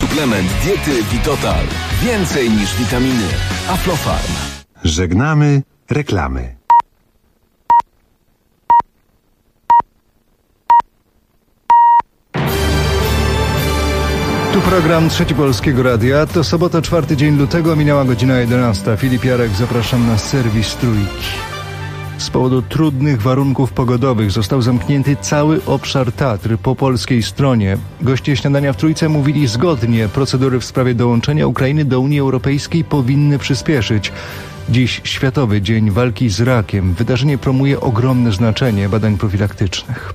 Suplement diety Vitotal. Więcej niż witaminy. Aflofarm. Żegnamy reklamy. Tu program Trzeci Polskiego Radia. To sobota, 4 dzień lutego, minęła godzina 11. Filip Jarek, zapraszam na serwis Trójki. Z powodu trudnych warunków pogodowych został zamknięty cały obszar Tatr po polskiej stronie. Goście śniadania w Trójce mówili zgodnie. Procedury w sprawie dołączenia Ukrainy do Unii Europejskiej powinny przyspieszyć. Dziś Światowy Dzień Walki z Rakiem. Wydarzenie promuje ogromne znaczenie badań profilaktycznych.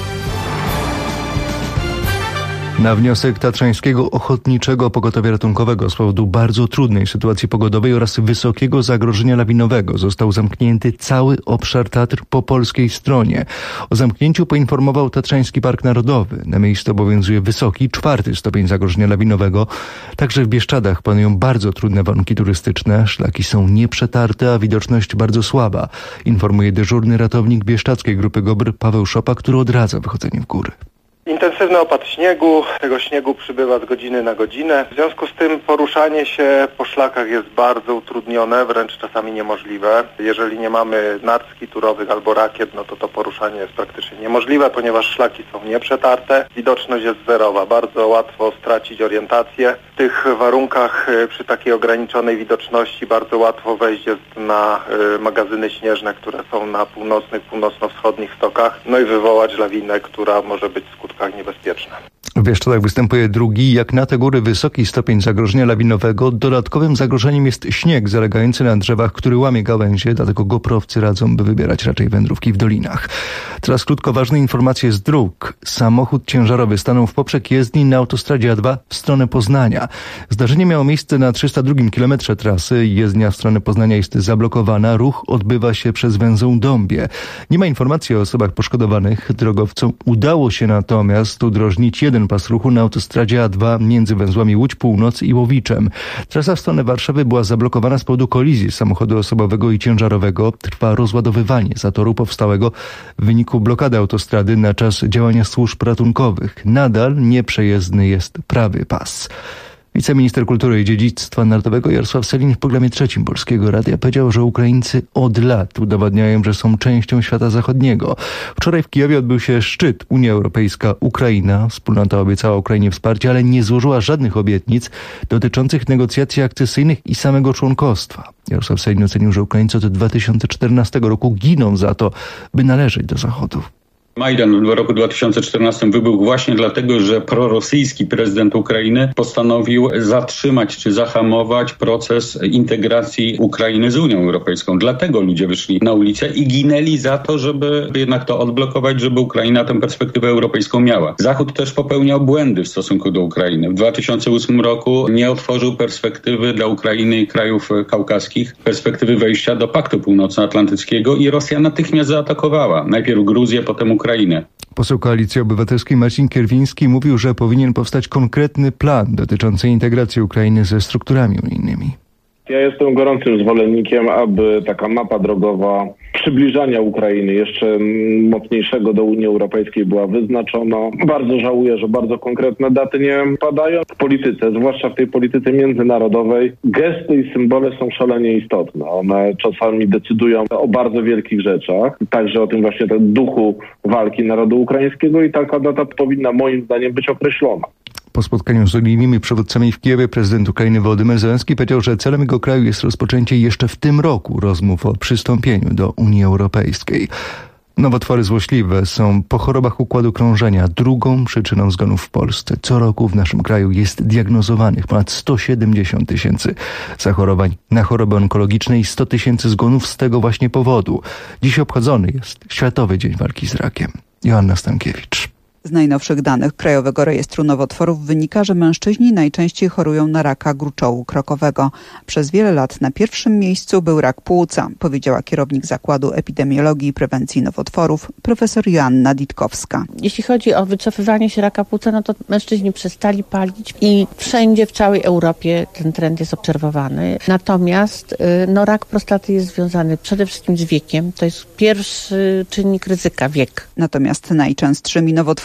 Na wniosek Tatrzańskiego Ochotniczego Pogotowia Ratunkowego z powodu bardzo trudnej sytuacji pogodowej oraz wysokiego zagrożenia lawinowego został zamknięty cały obszar Tatr po polskiej stronie. O zamknięciu poinformował Tatrzański Park Narodowy. Na miejscu obowiązuje wysoki, 4. stopień zagrożenia lawinowego. Także w Bieszczadach panują bardzo trudne warunki turystyczne. Szlaki są nieprzetarte, a widoczność bardzo słaba. Informuje dyżurny ratownik bieszczadzkiej grupy GOBR Paweł Szopa, który odradza wychodzenie w góry. Intensywny opad śniegu, tego śniegu przybywa z godziny na godzinę. W związku z tym poruszanie się po szlakach jest bardzo utrudnione, wręcz czasami niemożliwe. Jeżeli nie mamy nartski turowych albo rakiet, no to poruszanie jest praktycznie niemożliwe, ponieważ szlaki są nieprzetarte. Widoczność jest zerowa, bardzo łatwo stracić orientację. W tych warunkach przy takiej ograniczonej widoczności bardzo łatwo wejść jest na magazyny śnieżne, które są na północnych, północno-wschodnich stokach, no i wywołać lawinę, która może być w skutkach niebezpieczna. W Bieszczadach występuje drugi, jak na te góry, wysoki stopień zagrożenia lawinowego. Dodatkowym zagrożeniem jest śnieg zalegający na drzewach, który łamie gałęzie, dlatego goprowcy radzą, by wybierać raczej wędrówki w dolinach. Teraz krótko ważne informacje z dróg. Samochód ciężarowy stanął w poprzek jezdni na autostradzie A2 w stronę Poznania. Zdarzenie miało miejsce na 302 kilometrze trasy. Jezdnia w stronę Poznania jest zablokowana. Ruch odbywa się przez węzeł Dąbie. Nie ma informacji o osobach poszkodowanych. Drogowcom udało się natomiast udrożnić jeden pas ruchu na autostradzie A2 między węzłami Łódź Północ i Łowiczem. Trasa w stronę Warszawy była zablokowana z powodu kolizji samochodu osobowego i ciężarowego. Trwa rozładowywanie zatoru powstałego w wyniku blokady autostrady na czas działania służb ratunkowych. Nadal nieprzejezdny jest prawy pas. Wiceminister Kultury i Dziedzictwa Narodowego Jarosław Sellin w programie Trzecim Polskiego Radia powiedział, że Ukraińcy od lat udowadniają, że są częścią świata zachodniego. Wczoraj w Kijowie odbył się szczyt Unia Europejska-Ukraina. Wspólnota obiecała Ukrainie wsparcie, ale nie złożyła żadnych obietnic dotyczących negocjacji akcesyjnych i samego członkostwa. Jarosław Sellin ocenił, że Ukraińcy od 2014 roku giną za to, by należeć do Zachodu. Majdan w roku 2014 wybuchł właśnie dlatego, że prorosyjski prezydent Ukrainy postanowił zatrzymać czy zahamować proces integracji Ukrainy z Unią Europejską. Dlatego ludzie wyszli na ulicę i ginęli za to, żeby jednak to odblokować, żeby Ukraina tę perspektywę europejską miała. Zachód też popełniał błędy w stosunku do Ukrainy. W 2008 roku nie otworzył perspektywy dla Ukrainy i krajów kaukaskich, perspektywy wejścia do Paktu Północnoatlantyckiego i Rosja natychmiast zaatakowała. Najpierw Gruzję, potem Ukrainę. Poseł Koalicji Obywatelskiej Marcin Kierwiński mówił, że powinien powstać konkretny plan dotyczący integracji Ukrainy ze strukturami unijnymi. Ja jestem gorącym zwolennikiem, aby taka mapa drogowa przybliżania Ukrainy jeszcze mocniejszego do Unii Europejskiej była wyznaczona. Bardzo żałuję, że bardzo konkretne daty nie padają. W polityce, zwłaszcza w tej polityce międzynarodowej, gesty i symbole są szalenie istotne. One czasami decydują o bardzo wielkich rzeczach, także o tym właśnie duchu walki narodu ukraińskiego i taka data powinna moim zdaniem być określona. Po spotkaniu z unijnymi przywódcami w Kijowie prezydent Ukrainy Wołodymyr Zełenski powiedział, że celem jego kraju jest rozpoczęcie jeszcze w tym roku rozmów o przystąpieniu do Unii Europejskiej. Nowotwory złośliwe są po chorobach układu krążenia drugą przyczyną zgonów w Polsce. Co roku w naszym kraju jest diagnozowanych ponad 170 tysięcy zachorowań na choroby onkologiczne i 100 tysięcy zgonów z tego właśnie powodu. Dziś obchodzony jest Światowy Dzień Walki z Rakiem. Joanna Stankiewicz. Z najnowszych danych Krajowego Rejestru Nowotworów wynika, że mężczyźni najczęściej chorują na raka gruczołu krokowego. Przez wiele lat na pierwszym miejscu był rak płuca, powiedziała kierownik Zakładu Epidemiologii i Prewencji Nowotworów profesor Joanna Ditkowska. Jeśli chodzi o wycofywanie się raka płuca, no to mężczyźni przestali palić i wszędzie w całej Europie ten trend jest obserwowany. Natomiast rak prostaty jest związany przede wszystkim z wiekiem. To jest pierwszy czynnik ryzyka, wiek. Natomiast najczęstszymi nowotworami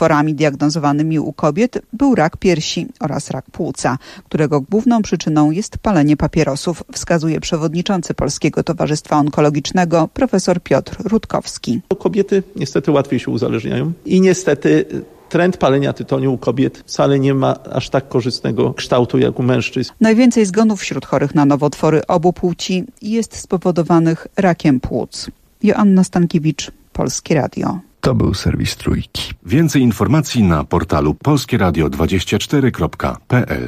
nowotworami diagnozowanymi u kobiet był rak piersi oraz rak płuca, którego główną przyczyną jest palenie papierosów, wskazuje przewodniczący Polskiego Towarzystwa Onkologicznego profesor Piotr Rutkowski. Kobiety niestety łatwiej się uzależniają i niestety trend palenia tytoniu u kobiet wcale nie ma aż tak korzystnego kształtu jak u mężczyzn. Najwięcej zgonów wśród chorych na nowotwory obu płci jest spowodowanych rakiem płuc. Joanna Stankiewicz, Polskie Radio. To był serwis Trójki. Więcej informacji na portalu polskieradio24.pl.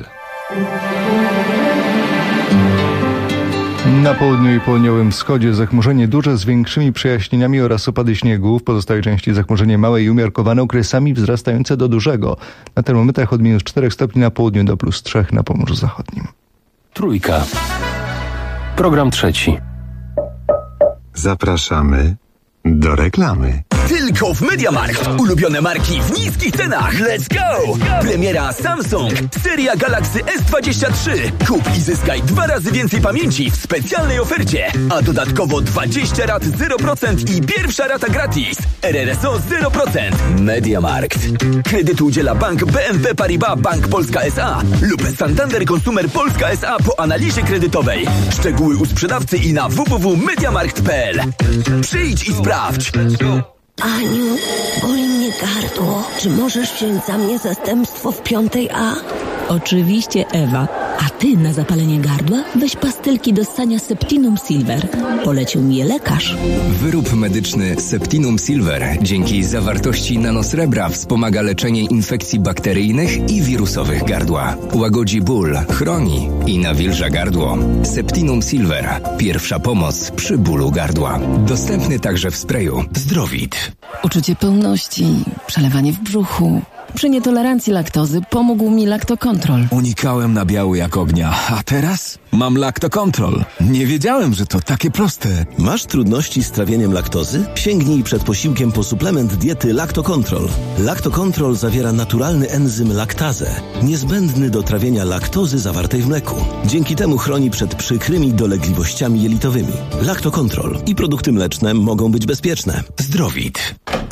Na południu i południowym wschodzie zachmurzenie duże z większymi przejaśnieniami oraz opady śniegu. W pozostałej części zachmurzenie małe i umiarkowane, okresami wzrastające do dużego. Na termometrach od -4 stopni na południu do +3 na Pomorzu Zachodnim. Trójka. Program trzeci. Zapraszamy do reklamy. Tylko w MediaMarkt. Ulubione marki w niskich cenach. Let's go! Premiera Samsung. Seria Galaxy S23. Kup i zyskaj 2 razy więcej pamięci w specjalnej ofercie. A dodatkowo 20 rat 0% i pierwsza rata gratis. RRSO 0%. MediaMarkt. Kredytu udziela Bank BNP Paribas Bank Polska S.A. lub Santander Consumer Polska S.A. po analizie kredytowej. Szczegóły u sprzedawcy i na www.mediamarkt.pl. Przyjdź i sprawdź. Aniu, boli mnie gardło. Czy możesz wziąć za mnie zastępstwo w 5A? Oczywiście, Ewa. A ty na zapalenie gardła weź pastylki do ssania Septinum Silver. Polecił mi je lekarz. Wyrób medyczny Septinum Silver dzięki zawartości nanosrebra wspomaga leczenie infekcji bakteryjnych i wirusowych gardła. Łagodzi ból, chroni i nawilża gardło. Septinum Silver. Pierwsza pomoc przy bólu gardła. Dostępny także w sprayu Zdrowit. Uczucie pełności, przelewanie w brzuchu. Przy nietolerancji laktozy pomógł mi Lactocontrol. Unikałem nabiału jak ognia, a teraz mam Lactocontrol. Nie wiedziałem, że to takie proste. Masz trudności z trawieniem laktozy? Sięgnij przed posiłkiem po suplement diety Lactocontrol. Lactocontrol zawiera naturalny enzym laktazę, niezbędny do trawienia laktozy zawartej w mleku. Dzięki temu chroni przed przykrymi dolegliwościami jelitowymi. Lactocontrol i produkty mleczne mogą być bezpieczne. Zdrowit.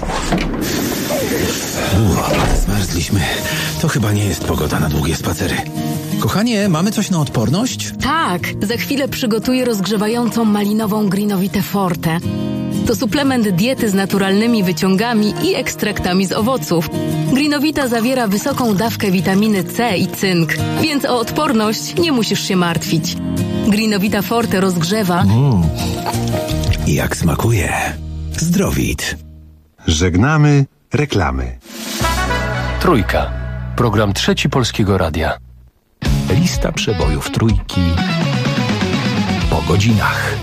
Zmarzliśmy. To chyba nie jest pogoda na długie spacery. Kochanie, mamy coś na odporność? Tak, za chwilę przygotuję rozgrzewającą malinową Greenovitę Forte. To suplement diety z naturalnymi wyciągami i ekstraktami z owoców. Greenovita zawiera wysoką dawkę witaminy C i cynk, więc o odporność nie musisz się martwić. Greenovita Forte rozgrzewa. Jak smakuje. Zdrowit. Żegnamy reklamy. Trójka. Program trzeci Polskiego Radia. Lista przebojów Trójki po godzinach.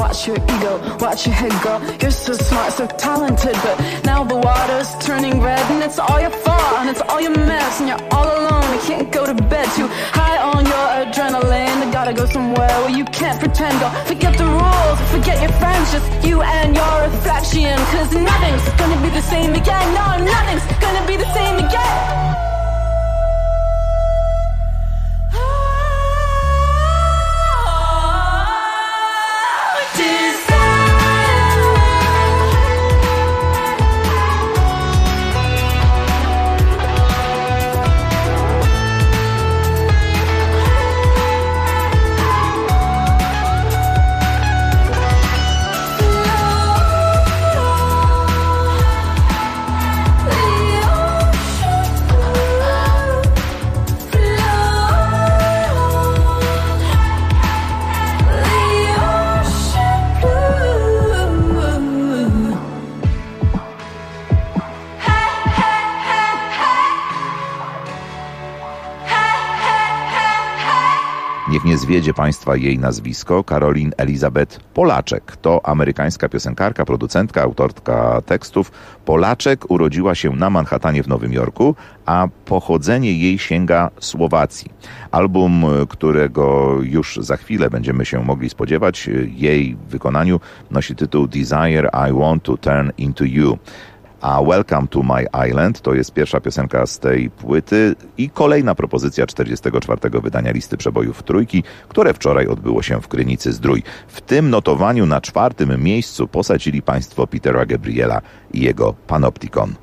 watch your ego, watch your head go. You're so smart, so talented, but now the water's turning red, and it's all your fault, and it's all your mess, and you're all alone. You can't go to bed, too high on your adrenaline. You gotta go somewhere where you can't pretend. Go forget the rules, forget your friends, just you and your reflection. 'Cause nothing's gonna be the same again. No, nothing's gonna be the same again. Niech nie zwiedzie Państwa jej nazwisko, Caroline Elizabeth Polaczek. To amerykańska piosenkarka, producentka, autorka tekstów. Polaczek urodziła się na Manhattanie w Nowym Jorku, a pochodzenie jej sięga Słowacji. Album, którego już za chwilę będziemy się mogli spodziewać, jej w wykonaniu nosi tytuł Desire I Want to Turn Into You. A Welcome to My Island to jest pierwsza piosenka z tej płyty i kolejna propozycja 44. wydania listy przebojów Trójki, które wczoraj odbyło się w Krynicy-Zdrój. W tym notowaniu na 4. miejscu posadzili Państwo Petera Gabriela i jego Panopticon.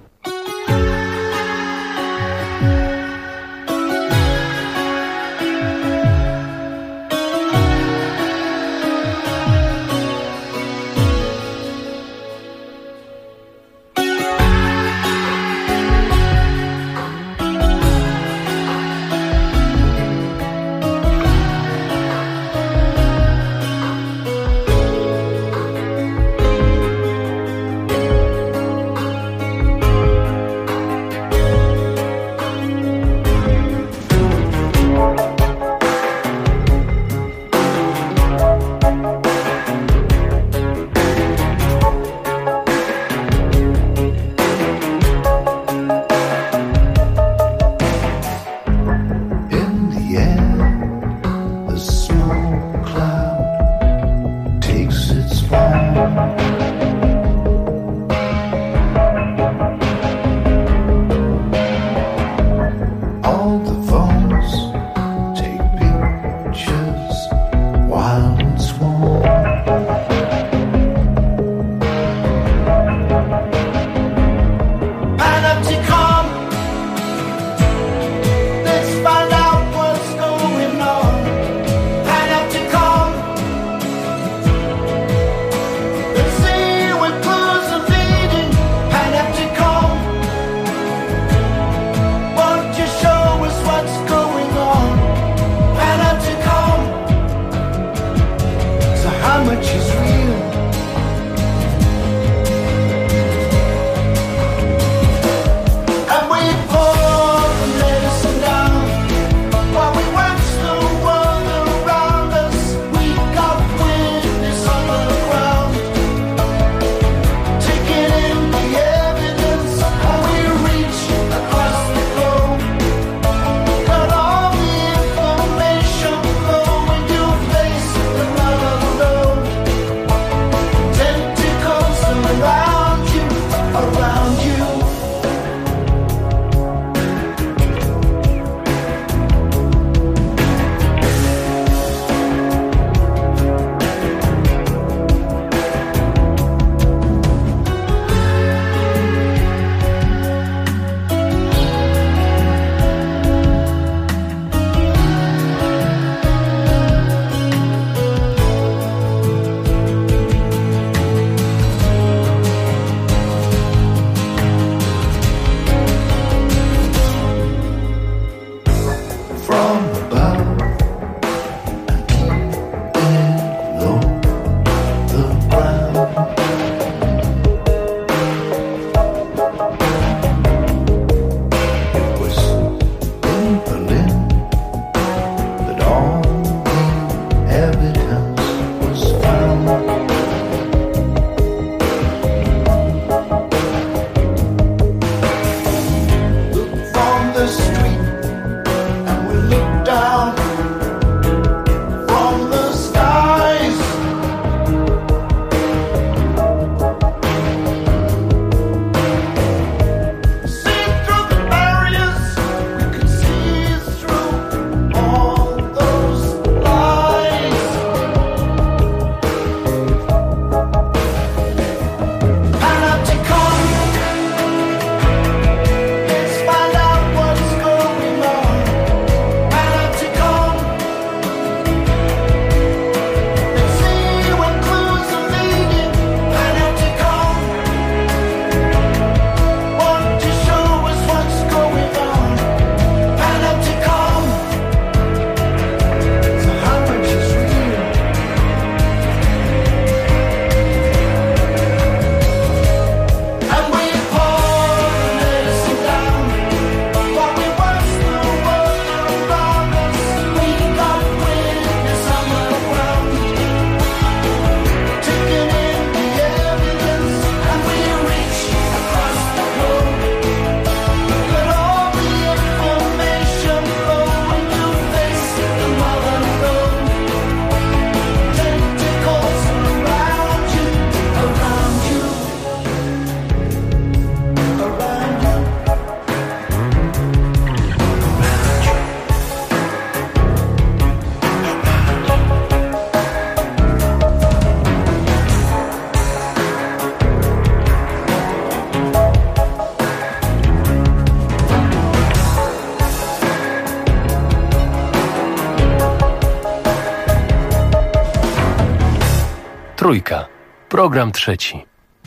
Trójka. Program trzeci.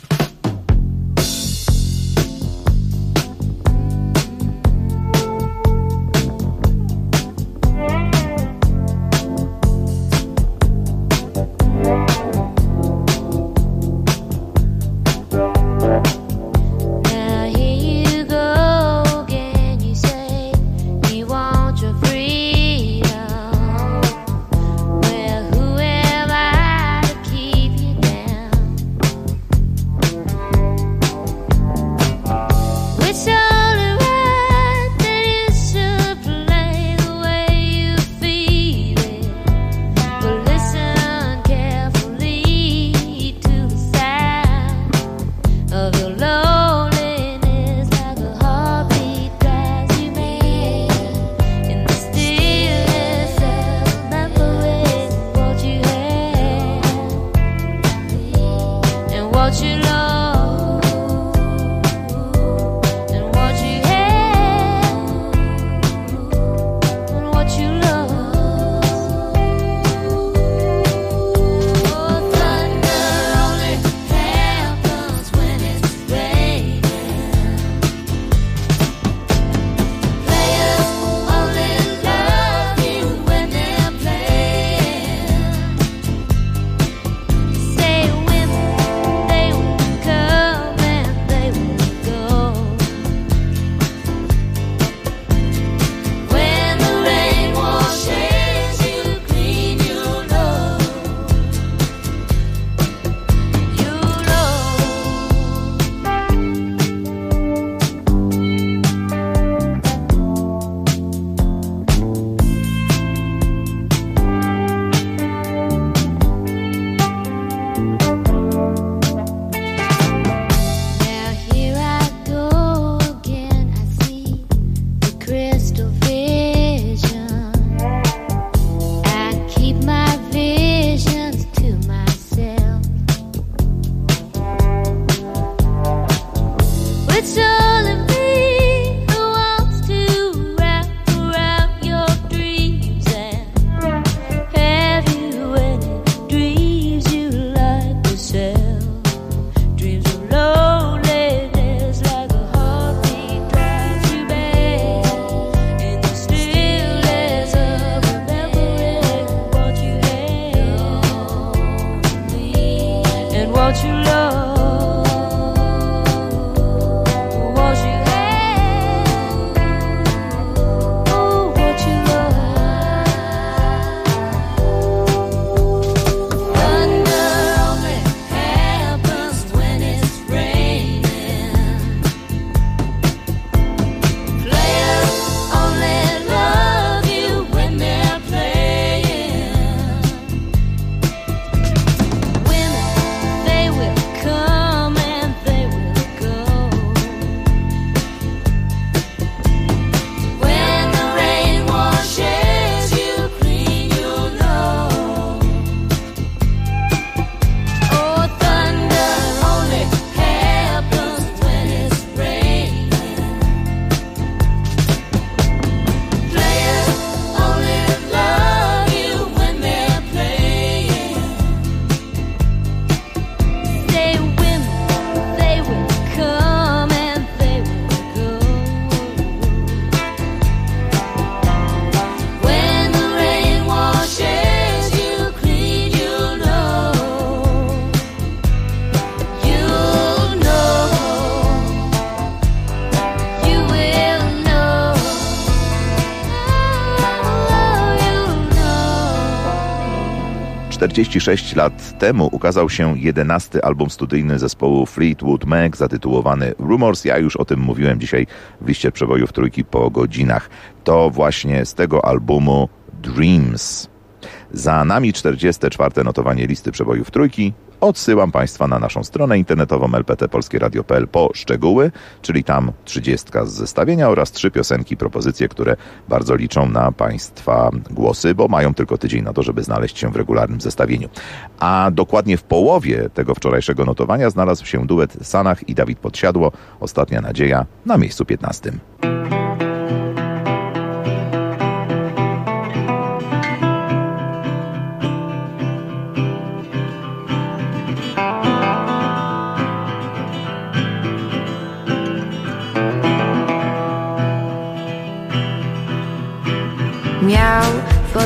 ...46 lat temu ukazał się 11. album studyjny zespołu Fleetwood Mac zatytułowany Rumors. Ja już o tym mówiłem dzisiaj w liście przebojów Trójki po godzinach. To właśnie z tego albumu Dreams. Za nami 44. notowanie listy przebojów Trójki. Odsyłam Państwa na naszą stronę internetową lptpolskieradio.pl po szczegóły, czyli tam 30 z zestawienia oraz 3 piosenki, propozycje, które bardzo liczą na Państwa głosy, bo mają tylko tydzień na to, żeby znaleźć się w regularnym zestawieniu. A dokładnie w połowie tego wczorajszego notowania znalazł się duet Sanach i Dawid Podsiadło, Ostatnia nadzieja, na miejscu 15.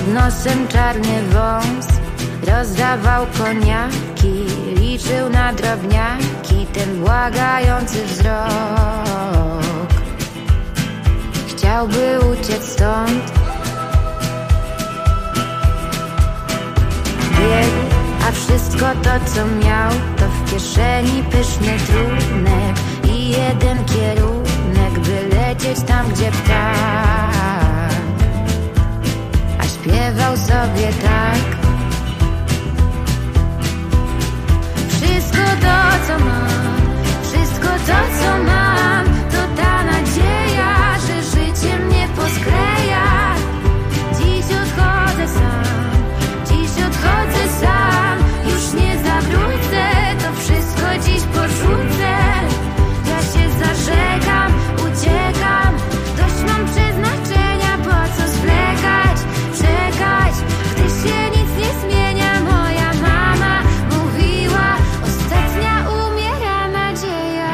Pod nosem czarny wąs, rozdawał koniaki, liczył na drobniaki ten błagający wzrok. Chciałby uciec stąd, biegł, a wszystko to co miał to w kieszeni pyszny trunek i jeden kierunek, by lecieć tam gdzie ptak. A śpiewał sobie tak: wszystko to co mam, wszystko to co mam, to ta nadzieja, że życie mnie poskleja. Dziś odchodzę sam, dziś odchodzę sam, już nie zawrócę, to wszystko dziś porzucę. Ja się zażegam, uciekam, dość mam przeznaczenia, po co zwlekać, czekać, gdy się nic nie zmienia. Moja mama mówiła, ostatnia umiera nadzieja.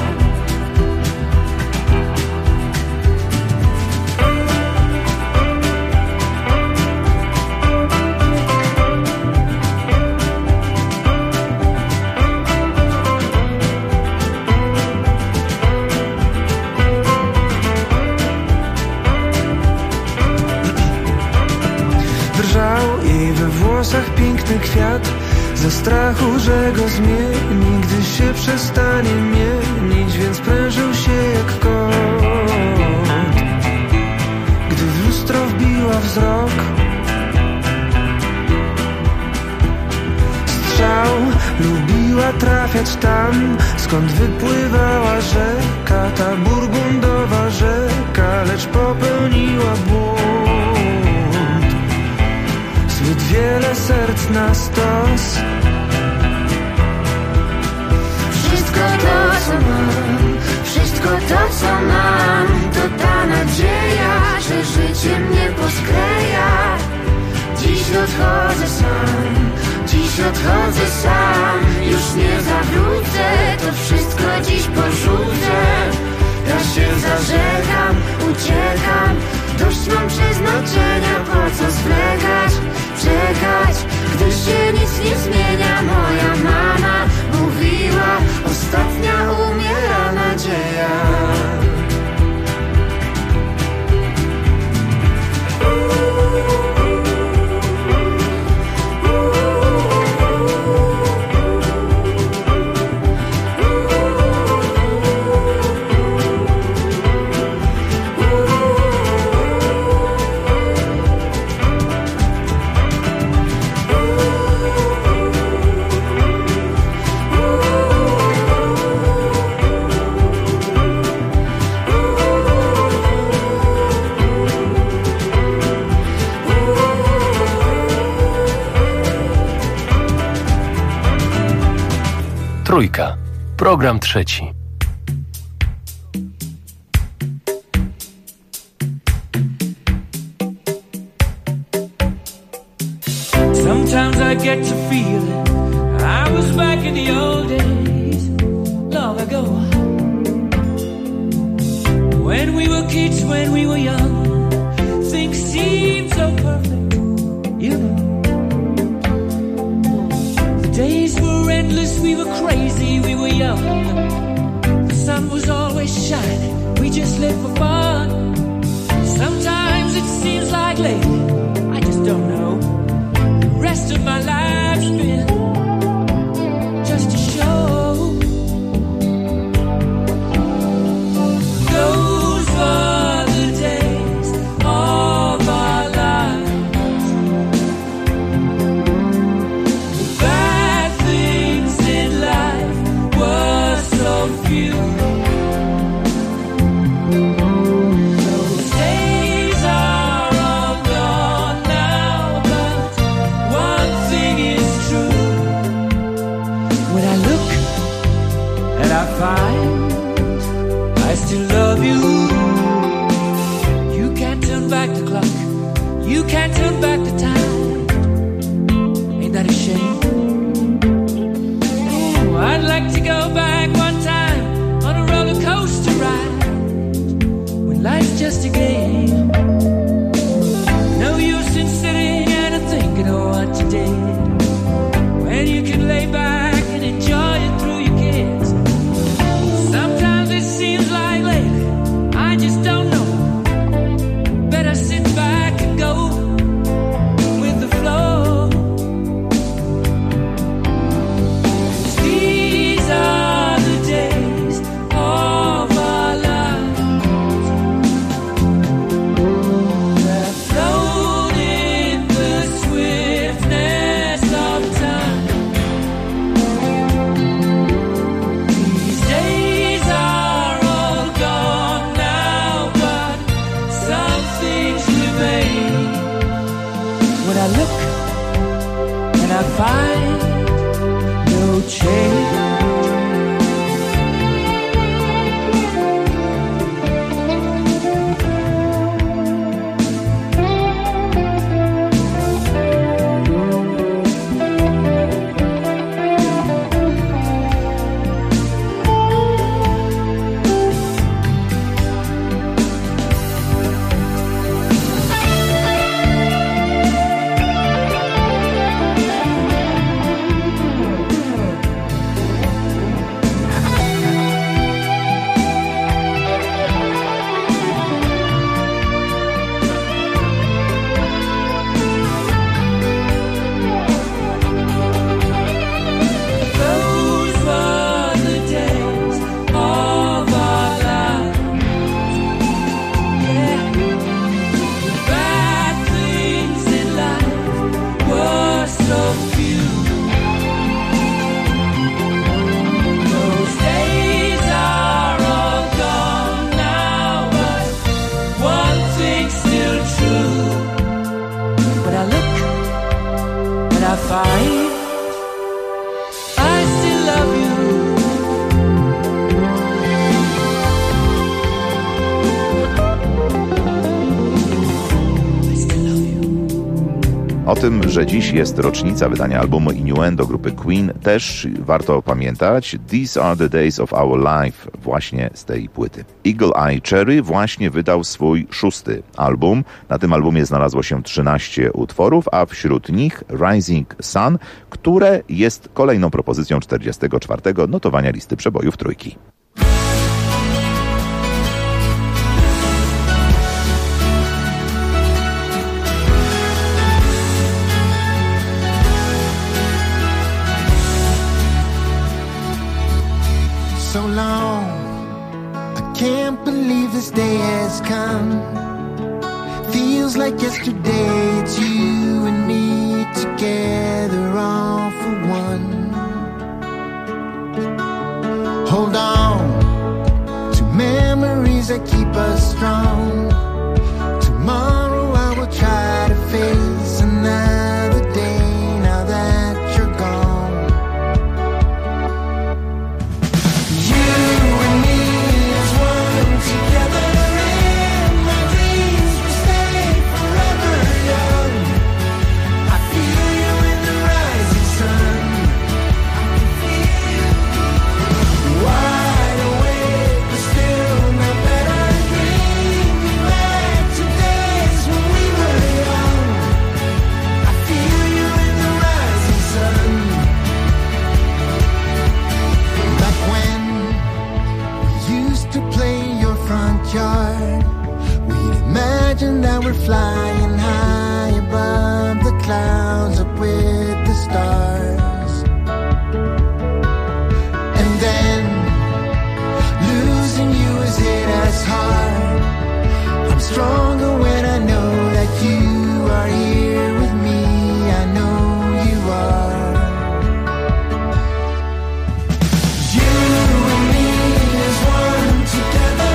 Drżał jej we włosach piękny kwiat, ze strachu, że go zmieni, gdy się przestanie mienić, więc prężył się jak kot. Gdy w lustro wbiła wzrok, strzał, lubiła trafiać tam, skąd wypływała rzeka, ta burgundowa rzeka, lecz popełniła błąd. Zbyt wiele serc na stos. Wszystko to co mam, wszystko to co mam, to ta nadzieja, że życie mnie poskleja. Dziś odchodzę sam, dziś odchodzę sam, już nie zawrócę, to wszystko dziś porzucę. Ja się zażegam, uciekam, dość mam przeznaczenia, po co zwlekać, czekać, gdy się nic nie zmienia. Moja mama mówiła, ostatnia umiera nadzieja. Trójka. Program trzeci. Sometimes I get to feeling I was back in the old days, long ago, when we were kids, when we were young, things seemed so perfect, you know. The days were endless, we were crazy, we were young. The sun was always shining, we just lived for fun. Sometimes it seems like lately, I just don't know, the rest of my life's been just a show. Those were the days of our lives. The bad things in life were so few. Those days are all gone now, but one thing is true. When I look and I find I still love you, you can't turn back the clock, you can't turn back the time. Ain't that a shame? Oh, I'd like to go back one time on a roller coaster ride, when life's just a game. No use in sitting find no change. O tym, że dziś jest rocznica wydania albumu Innuendo grupy Queen, też warto pamiętać. These are the days of our life, właśnie z tej płyty. Eagle Eye Cherry właśnie wydał swój 6. album. Na tym albumie znalazło się 13 utworów, a wśród nich Rising Sun, które jest kolejną propozycją 44. notowania listy przebojów trójki. So long, I can't believe this day has come. Feels like yesterday, it's you and me together, all for one. Hold on to memories that keep us strong. Tomorrow I will try to face another day now that you're gone. That we're flying high above the clouds, up with the stars. And then losing you has hit us hard. I'm stronger when I know that you are here with me. I know you are. You and me as one together.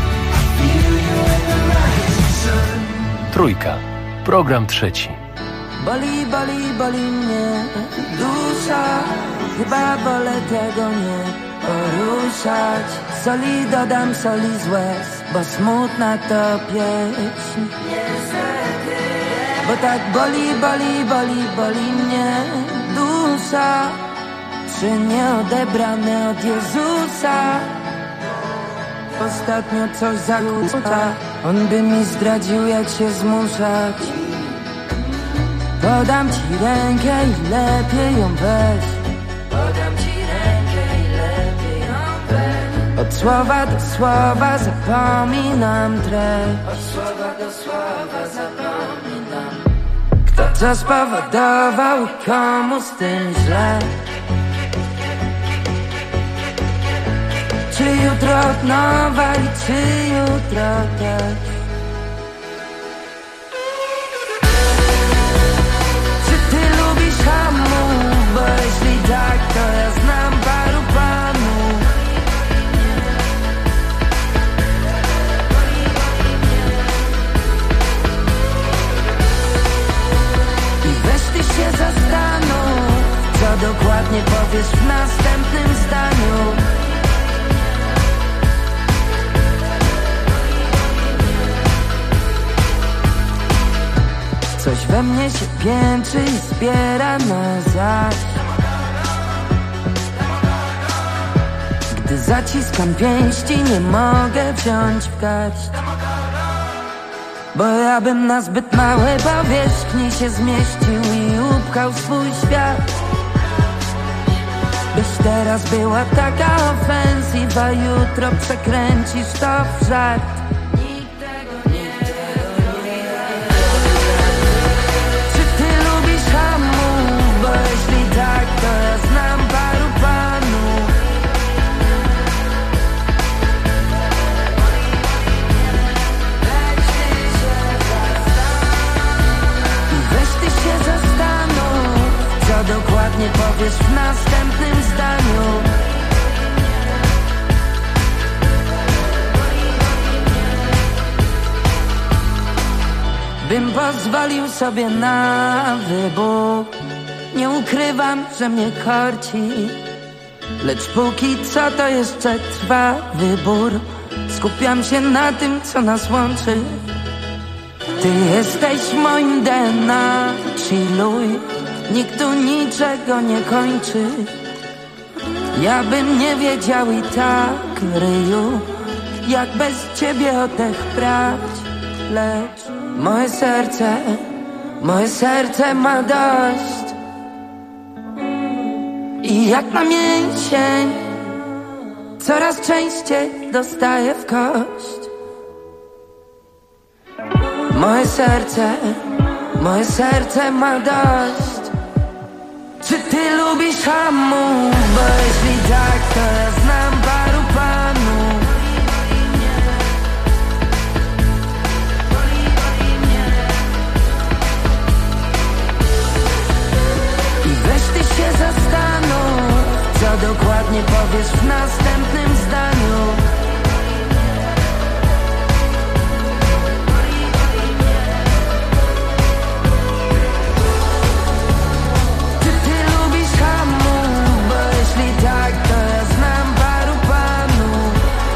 Trójka. Program trzeci. Boli, boli, boli mnie dusza. Chyba wolę tego nie poruszać. Soli dodam, soli z łez, bo smutna to pieśń. Bo tak boli, boli, boli, boli mnie dusza. Czy nieodebrane od Jezusa? Ostatnio coś zakłóca. On by mi zdradził, jak się zmuszać. Podam ci rękę i lepiej ją weź. Podam ci rękę i lepiej ją weź. Od słowa do słowa zapominam treść. Od słowa do słowa zapominam. Kto co spowodował i komu z tym źle? Czy jutro od nowa i czy jutro też? Czy ty lubisz hamów? Bo jeśli tak, to ja znam paru panów. I weź ty się zastanów, co dokładnie powiesz w następnym zdaniu. Coś we mnie się piętrzy i zbiera na zaś. Gdy zaciskam pięści, nie mogę wziąć w garść. Bo ja bym na zbyt małej powierzchni się zmieścił i upchał swój świat. Byś teraz była taka ofensywa, jutro przekręcisz to w żart. Tak, to ja znam paru panów. I weź ty się zastanów, co dokładnie powiesz w następnym zdaniu. Bym pozwolił sobie na wybór. Nie ukrywam, że mnie korci, lecz póki co to jeszcze trwa wybór. Skupiam się na tym, co nas łączy. Ty jesteś moim DNA, chilluj. Nikt tu niczego nie kończy. Ja bym nie wiedział i tak, ryju, jak bez ciebie oddech brać. Lecz moje serce ma dość. I jak na mięsień coraz częściej dostaję w kość. Moje serce ma dość. Czy ty lubisz hamów? Bo jeśli tak, to ja znam paru panów. I weź ty się zastanów, co dokładnie powiesz w następnym zdaniu. Czy ty lubisz hamów? Bo jeśli tak, to ja znam paru panów.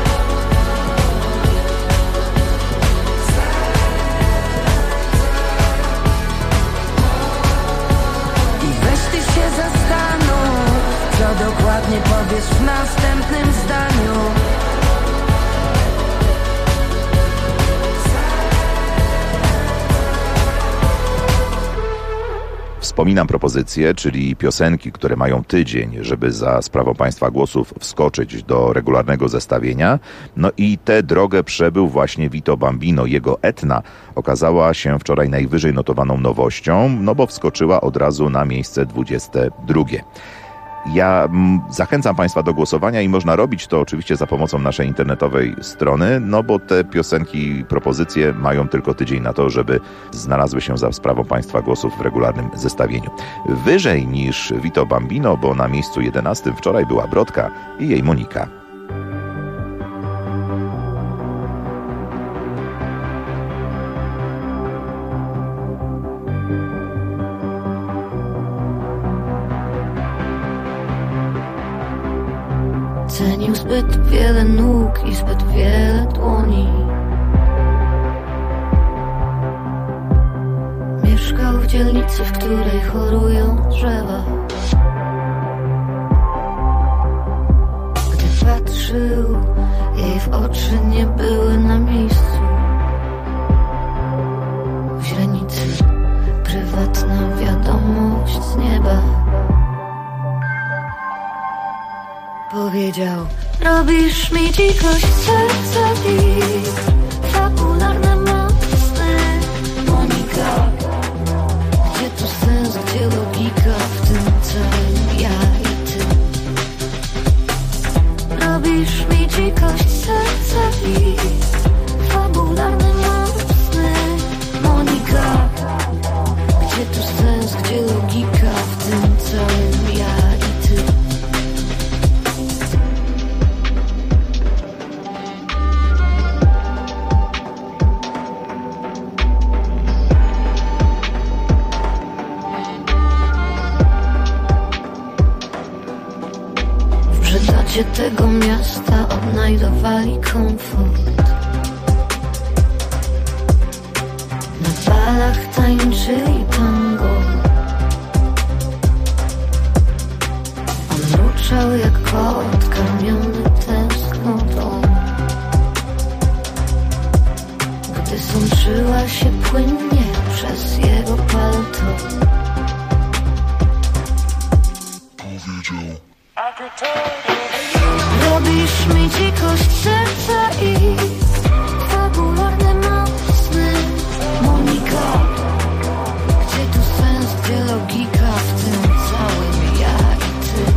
I weź ty się zastanów, co dokładnie powiesz w następnym zdaniu. Wspominam propozycje, czyli piosenki, które mają tydzień, żeby za sprawą Państwa głosów wskoczyć do regularnego zestawienia. No i tę drogę przebył właśnie Vito Bambino. Jego Etna okazała się wczoraj najwyżej notowaną nowością, no bo wskoczyła od razu na miejsce 22. Ja zachęcam Państwa do głosowania i można robić to oczywiście za pomocą naszej internetowej strony, no bo te piosenki, propozycje mają tylko tydzień na to, żeby znalazły się za sprawą Państwa głosów w regularnym zestawieniu. Wyżej niż Vito Bambino, bo na miejscu 11 wczoraj była Brodka i jej Monika. Cenił zbyt wiele nóg i zbyt wiele dłoni. Mieszkał w dzielnicy, w której chorują drzewa. Gdy patrzył, jej w oczy nie były na miejscu. W źrenicy prywatna wiadomość z nieba. Powiedział: robisz mi dzikość serca i fabularne mocne. Monika, gdzie tu sens, gdzie logika w tym całym ja i ty? Robisz mi dzikość serca i fabularne mocne. Monika, gdzie tu sens, gdzie logika w tym całym ja i ty? Gdzie tego miasta odnajdowali komfort. Na balach tańczyli tango. On mruczał jak kot karmiony tęsknotą. Gdy sączyła się płynnie przez jego palto, powiedział: robisz mi dzikość serca i fabularne mocne. Monika, gdzie tu sens, gdzie logika w tym całym ja i ty?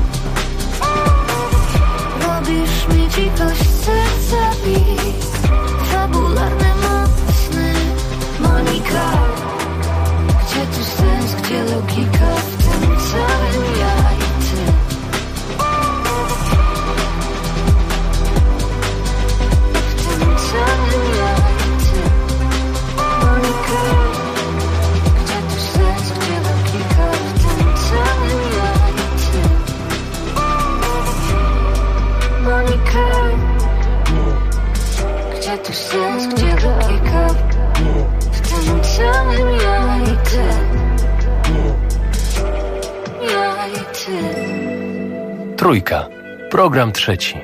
Robisz mi dzikość serca i fabularne mocne. Monika, gdzie tu sens, gdzie logika w tym całym ja i ty? Gdzie tu sens, gdzie logika w tym całym ja i ty? Ja i ty. Trójka. Program trzeci.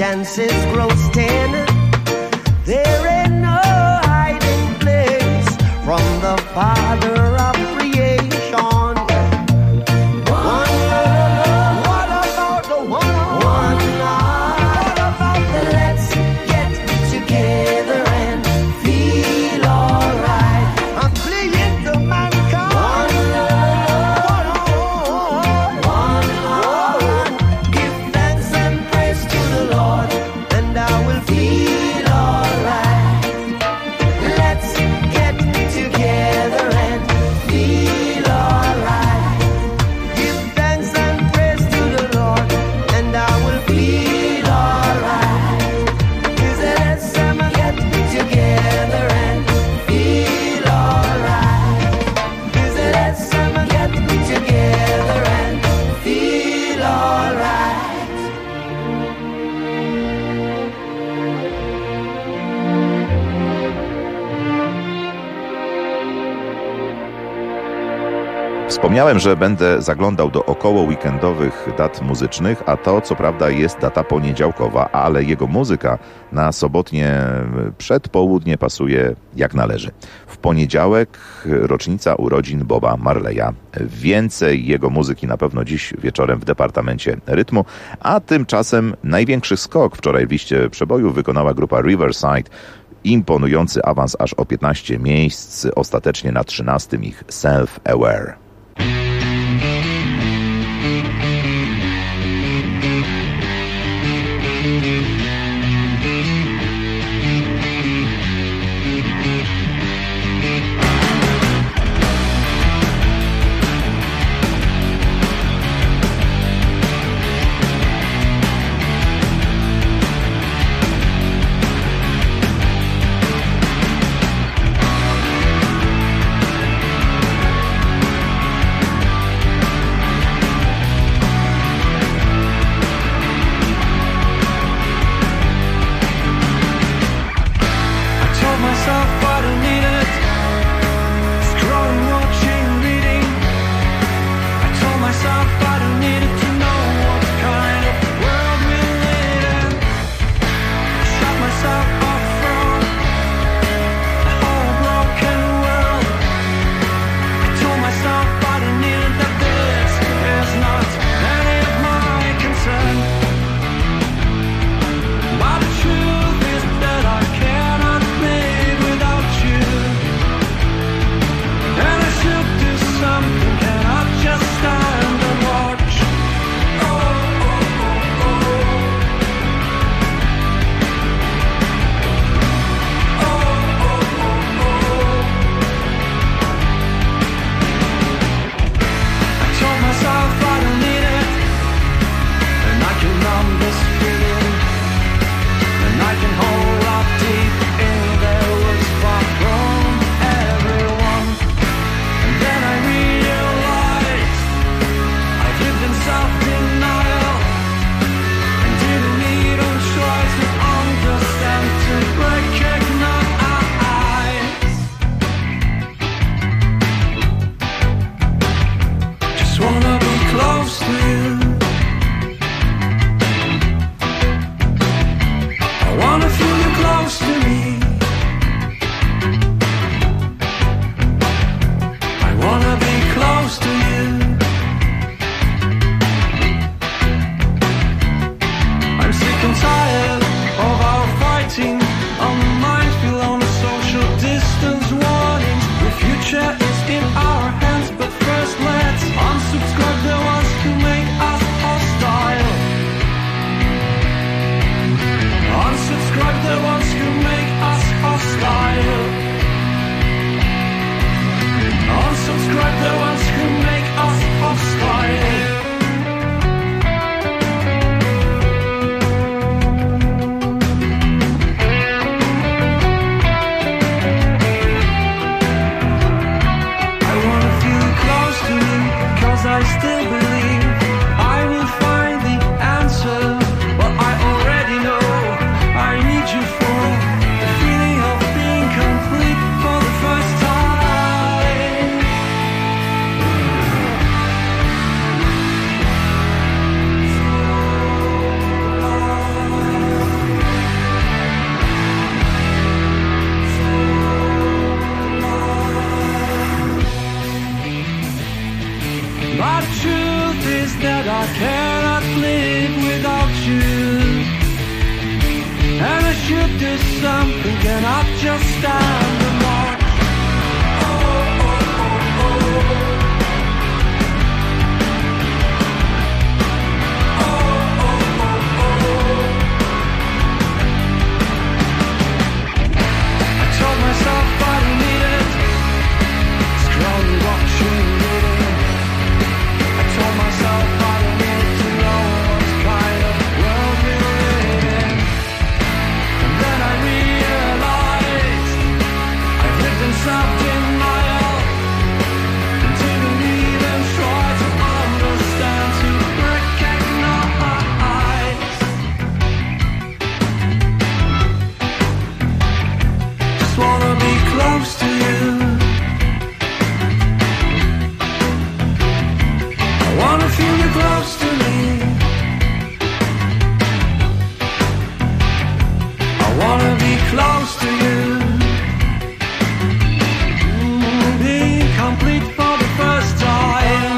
chances grows 10. There ain't no hiding place from the Father of creation. One love, what about the one love? What about the let's get together and feel alright? I'm playing the mankind. One love, give thanks and praise to the Lord, and I will feel alright. Let's get together and feel alright. Give thanks and praise to the Lord, and I will feel alright. Is it let's get together and feel alright? Is it let's get together and feel alright? Wspomniałem, że będę zaglądał do około weekendowych dat muzycznych, a to co prawda jest data poniedziałkowa, ale jego muzyka na sobotnie przedpołudnie pasuje jak należy. W poniedziałek rocznica urodzin Boba Marleya. Więcej jego muzyki na pewno dziś wieczorem w Departamencie Rytmu, a tymczasem największy skok wczoraj w liście przebojów wykonała grupa Riverside. Imponujący awans aż o 15 miejsc, ostatecznie na 13 ich Self-Aware. could do something, can I just stand and watch? Myself, I don't need it. Scrolling, watching, reading. I told myself I don't need to know what kind of world we live in. And then I realized I've lived in self-denial and didn't even try to understand, to recognize. Just wanna be close to you. I wanna feel you close to me. I wanna be close to you. Being complete for the first time.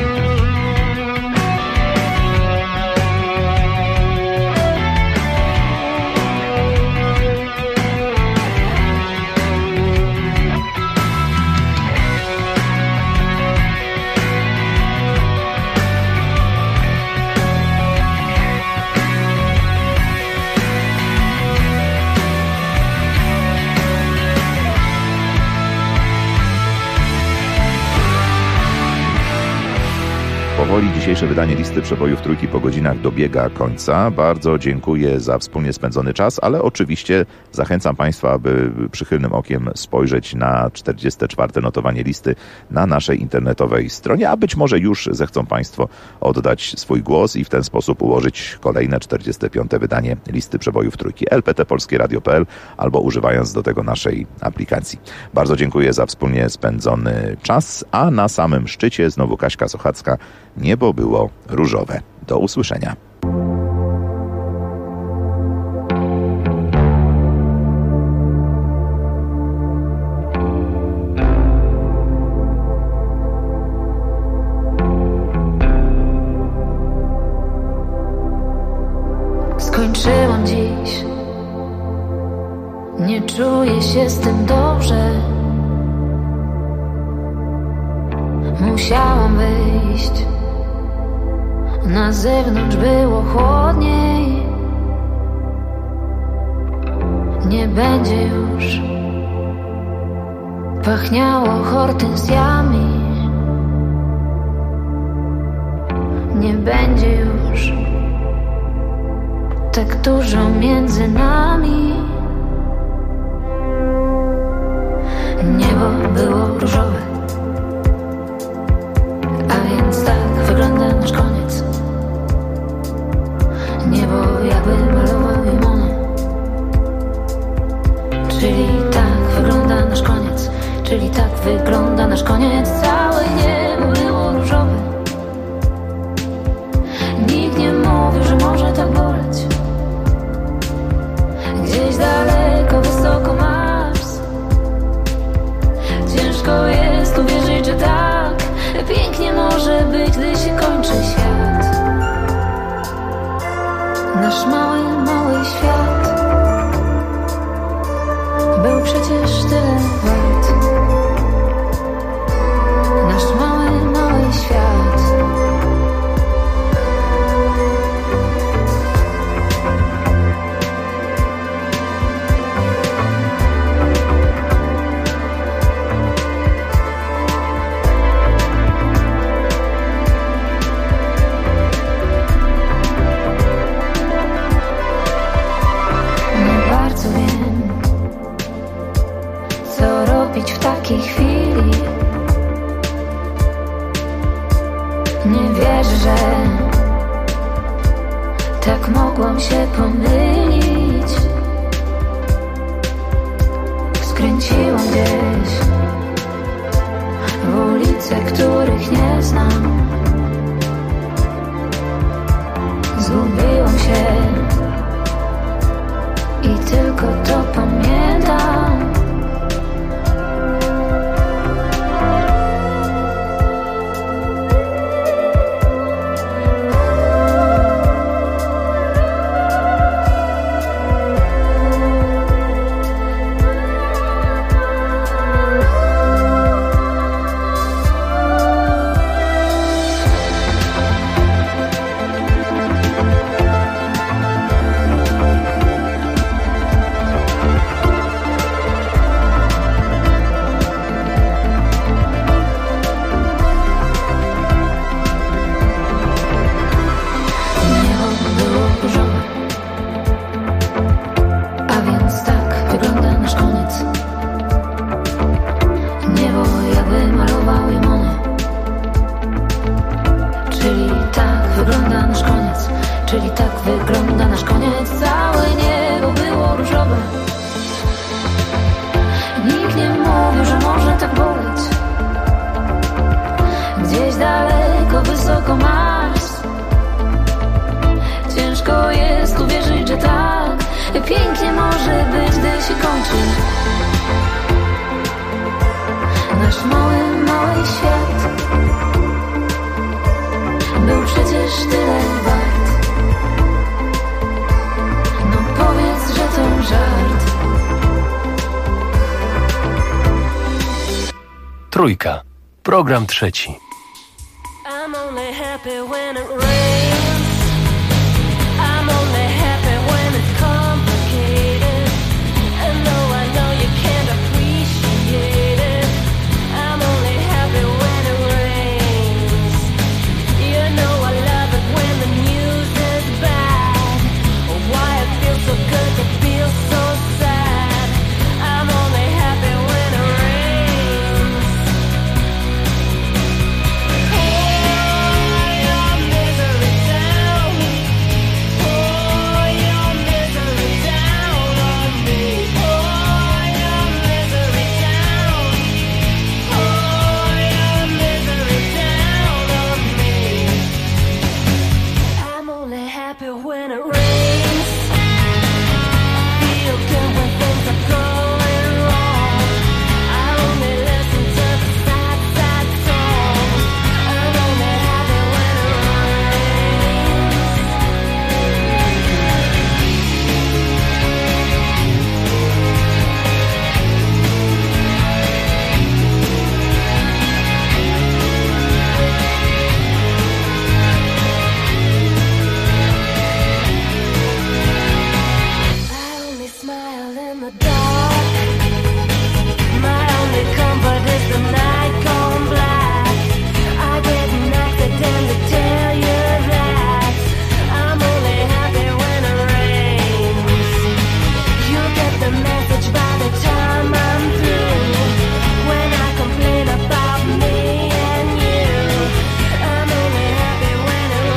Powoli dzisiejsze wydanie listy przebojów Trójki po godzinach dobiega końca. Bardzo dziękuję za wspólnie spędzony czas, ale oczywiście zachęcam Państwa, aby przychylnym okiem spojrzeć na 44. notowanie listy na naszej internetowej stronie, a być może już zechcą Państwo oddać swój głos i w ten sposób ułożyć kolejne 45. wydanie listy przebojów Trójki lptpolskieradio.pl albo używając do tego naszej aplikacji. Bardzo dziękuję za wspólnie spędzony czas, a na samym szczycie znowu Kaśka Sochacka. Niebo było różowe. Do usłyszenia. Skończyłam dziś. Nie czuję się z tym dobrze. Musiałam wyjść. Na zewnątrz było chłodniej. Nie będzie już pachniało hortensjami. Nie będzie już tak dużo między nami. Niebo było różowe, a więc tak wygląda nasz koniec. Niebo jakby malował je Monet. Czyli tak wygląda nasz koniec. Czyli tak wygląda nasz koniec. Całe niebo było różowe. Nikt nie mówił, że może tak boleć. Gdzieś daleko, wysoko Mars. Ciężko jest uwierzyć, że tak pięknie może być, gdy się kończy świat. Nasz mały, mały świat był przecież tyle wart. Nasz mały, mały świat. W takiej chwili nie wierzę, że tak mogłam się pomylić. Skręciłam gdzieś w ulice, których nie znam. Zgubiłam się i tylko to pamiętam. Trójka. Program trzeci. I'm only happy when it rains. I'm only happy when it's complicated. And though I know you can't appreciate it, I'm only happy when it rains. You know I love it when the news is bad. Why it feels so good to feel so sad. I'm only happy when it rains. Pour your misery down. Pour your misery down on me. Pour your misery down. Pour your misery down on me. I'm only happy when it rains. Feel good when things are going wrong. I only listen to the sad, sad song. I'm only happy when it I only smile in the dark. My only comfort is the night gone black. I didn't accidentally tell you that. I'm only happy when it rains. You get the message by the time I'm through. When I complain about me and you, I'm only happy when it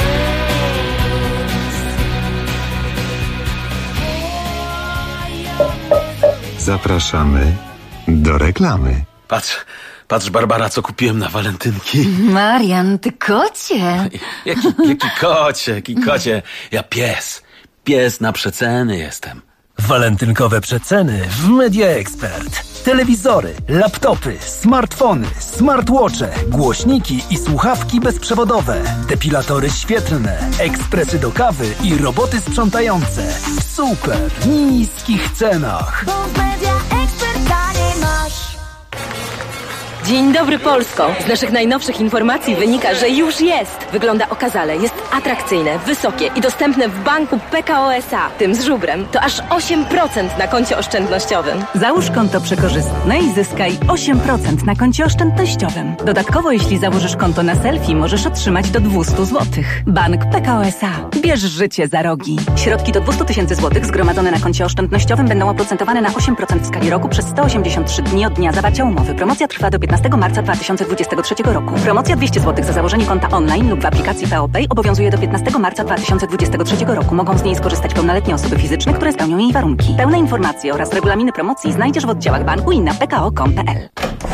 rains. Zapraszamy do reklamy. Patrz Barbara, co kupiłem na walentynki. Marian, ty kocie. Jaki kocie. Ja pies na przeceny jestem. Walentynkowe przeceny w Media Expert. Telewizory, laptopy, smartfony, smartwatche, głośniki i słuchawki bezprzewodowe, depilatory świetlne, ekspresy do kawy i roboty sprzątające w super niskich cenach. Bo w Media Expert taniej masz. Dzień dobry Polsko! Z naszych najnowszych informacji wynika, że już jest. Wygląda okazale, jest atrakcyjne, wysokie i dostępne w banku PKO SA. Tym z żubrem to aż 8% na koncie oszczędnościowym. Załóż konto przekorzystne i zyskaj 8% na koncie oszczędnościowym. Dodatkowo, jeśli założysz konto na selfie, możesz otrzymać do 200 zł. Bank PKO SA. Bierz życie za rogi. Środki do 200 000 złotych zgromadzone na koncie oszczędnościowym będą oprocentowane na 8% w skali roku przez 183 dni od dnia zawarcia umowy. Promocja trwa do 15 marca 2023 roku. Promocja 200 zł za założenie konta online lub w aplikacji PO Pay obowiązuje do 15 marca 2023 roku. Mogą z niej skorzystać pełnoletnie osoby fizyczne, które spełnią jej warunki. Pełne informacje oraz regulaminy promocji znajdziesz w oddziałach banku i na pko.com.pl.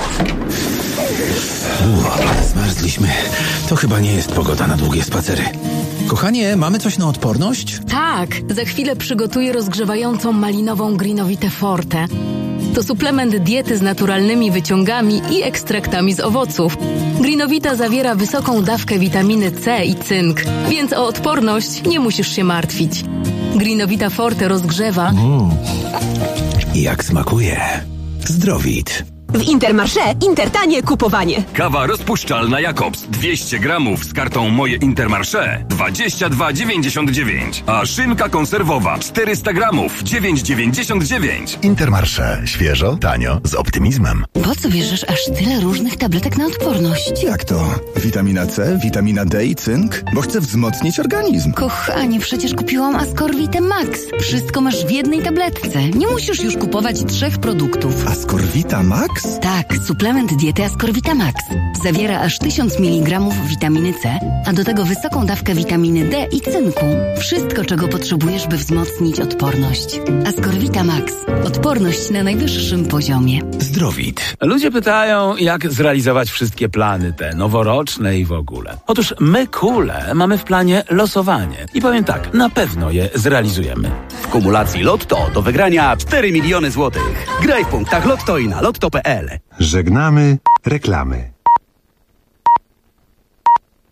Zmarzliśmy. To chyba nie jest pogoda na długie spacery. Kochanie, mamy coś na odporność? Tak, za chwilę przygotuję rozgrzewającą malinową Greenowitę Forte. To suplement diety z naturalnymi wyciągami i ekstraktami z owoców. Greenowita zawiera wysoką dawkę witaminy C i cynk, więc o odporność nie musisz się martwić. Greenowita Forte rozgrzewa. Jak smakuje. Zdrowit. W Intermarché Intertanie kupowanie. Kawa rozpuszczalna Jakobs 200 gramów z kartą Moje Intermarché 22,99. A szynka konserwowa 400 gramów 9,99. Intermarché. Świeżo, tanio, z optymizmem. Po co bierzesz aż tyle różnych tabletek na odporność? Jak to? Witamina C, witamina D i cynk? Bo chcę wzmocnić organizm. Kochanie, przecież kupiłam Ascorvitę Max. Wszystko masz w jednej tabletce. Nie musisz już kupować 3 produktów. Ascorvita Max? Tak, suplement diety Ascorvita Max. Zawiera aż 1000 mg witaminy C, a do tego wysoką dawkę witaminy D i cynku. Wszystko, czego potrzebujesz, by wzmocnić odporność. Ascorvita Max. Odporność na najwyższym poziomie. Zdrowit. Ludzie pytają, jak zrealizować wszystkie plany te noworoczne i w ogóle. Otóż my, Kule, mamy w planie losowanie. I powiem tak, na pewno je zrealizujemy. W kumulacji Lotto do wygrania 4 miliony złotych. Graj w punktach Lotto i na lotto.pl. Żegnamy reklamy.